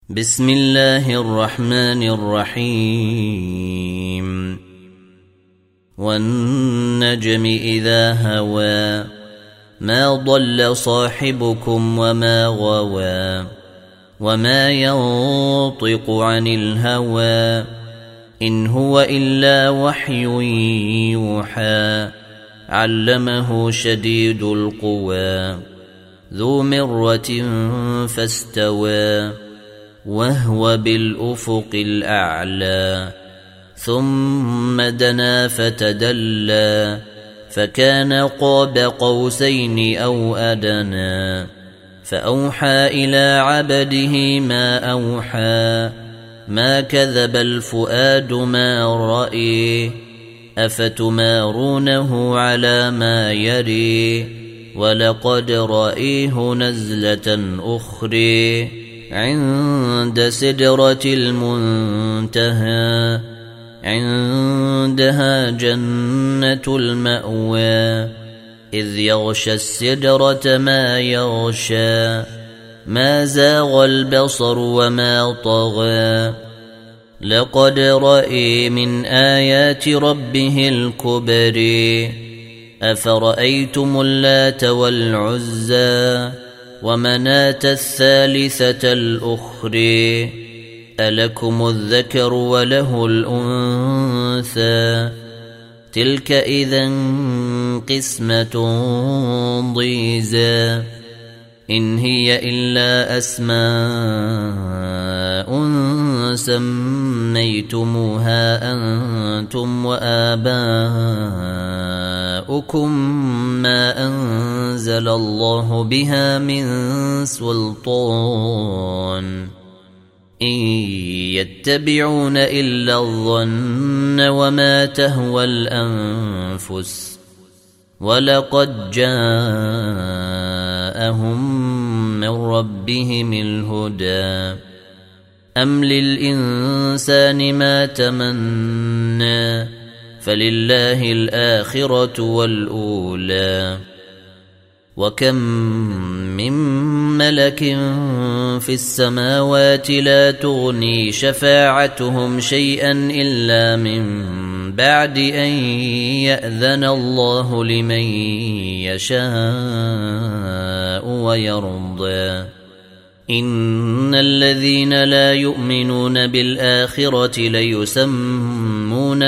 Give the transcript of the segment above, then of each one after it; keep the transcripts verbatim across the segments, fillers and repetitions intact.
بسم الله الرحمن الرحيم والنجم إذا هوى ما ضل صاحبكم وما غوى وما ينطق عن الهوى إن هو إلا وحي يوحى علمه شديد القوى ذو مرة فاستوى وهو بالأفق الأعلى ثم دنا فتدلى فكان قاب قوسين أو أدنى فأوحى إلى عبده ما أوحى ما كذب الفؤاد ما رأي أفتمارونه على ما يري ولقد رأيه نزلة أخرى عند سدرة المنتهى عندها جنة المأوى إذ يغشى السدرة ما يغشى ما زاغ البصر وما طغى لقد رأى من آيات ربه الكبر أفرأيتم اللات والعزى ومناة الثالثة الأخرى ألكم الذكر وله الأنثى تلك إذا قسمة ضيزى إن هي إلا أسماء سميتموها أنتم وآباؤكم ما أنزل الله بها من سلطان إن يتبعون إلا الظن وما تهوى الأنفس ولقد جاءهم من ربهم الهدى أم للإنسان ما تمنى فلله الآخرة والأولى وكم من ملك في السماوات لا تغني شفاعتهم شيئا إلا من بعد أن يأذن الله لمن يشاء ويرضى إن الذين لا يؤمنون بالآخرة ليسمون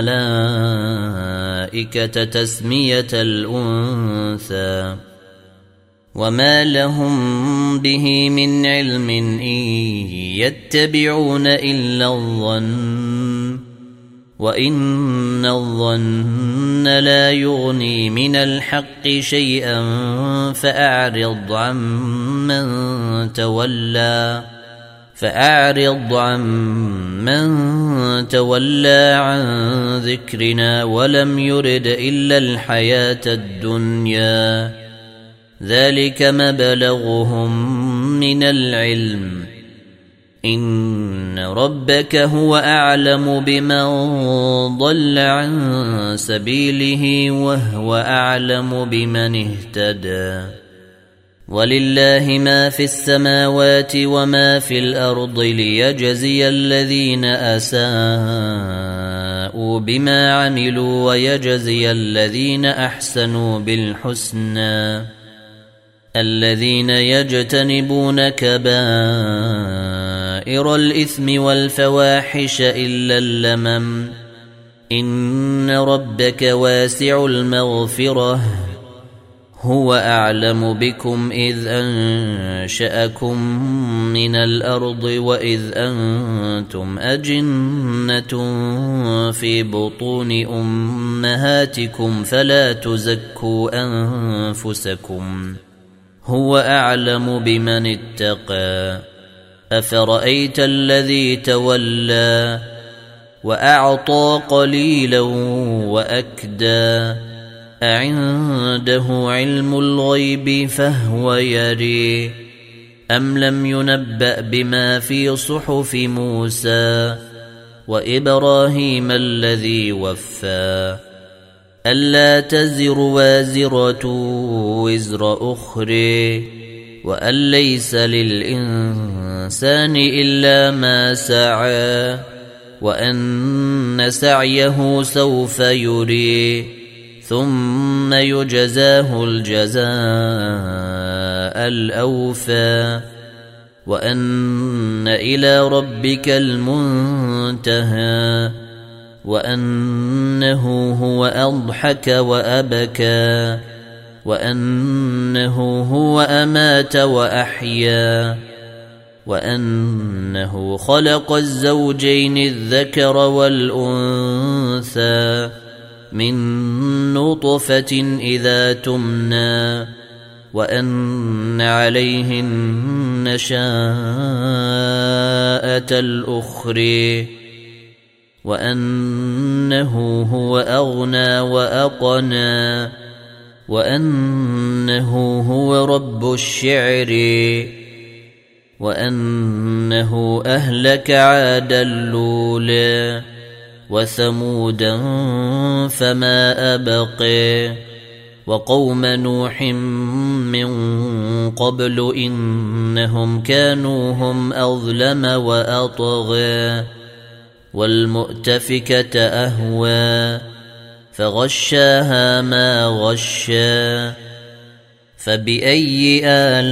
الملائكة تسمية الأنثى وما لهم به من علم إن يتبعون إلا الظن وإن الظن لا يغني من الحق شيئا فأعرض عمن تولى فأعرض عمن تولى عن ذكرنا ولم يرد إلا الحياة الدنيا ذلك مبلغهم من العلم إن ربك هو أعلم بمن ضل عن سبيله وهو أعلم بمن اهتدى ولله ما في السماوات وما في الأرض ليجزي الذين أساءوا بما عملوا ويجزي الذين أحسنوا بالحسنى الذين يجتنبون كبائر الإثم والفواحش إلا اللمم إن ربك واسع المغفرة هو أعلم بكم إذ أنشأكم من الأرض وإذ أنتم أجنة في بطون أمهاتكم فلا تزكوا أنفسكم هو أعلم بمن اتقى أفرأيت الذي تولى وأعطى قليلا وأكدى أعنده علم الغيب فهو يري أم لم ينبأ بما في صحف موسى وإبراهيم الذي وفى ألا تزر وازرة وزر أخرى وأن ليس للإنسان الإنسان إلا ما سعى وأن سعيه سوف يري ثم يجزاه الجزاء الأوفى وأن إلى ربك المنتهى وأنه هو أضحك وأبكى وأنه هو أمات وأحيا وأنه خلق الزوجين الذكر والأنثى من نطفة إذا تمنى وأن عليه النشاءة الأخرى وأنه هو أغنى وأقنى وأنه هو رب الشعر وأنه أهلك عادا الأولى وثمودا فما أبقى وقوم نوح من قبل إنهم كانوا هم أظلم وأطغى والمؤتفكة أهوى فغشاها ما غشى فبأي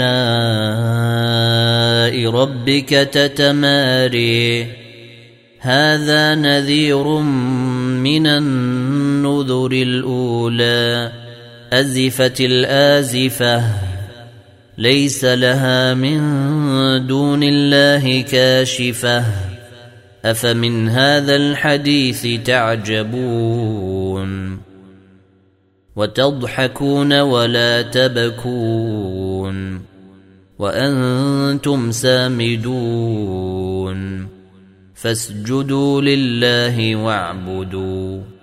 آلاء ربك تتماري هذا نذير من النذر الأولى أزفت الآزفة ليس لها من دون الله كاشفة أفمن هذا الحديث تعجبون وتضحكون ولا تبكون وأنتم سامدون فاسجدوا لله واعبدوا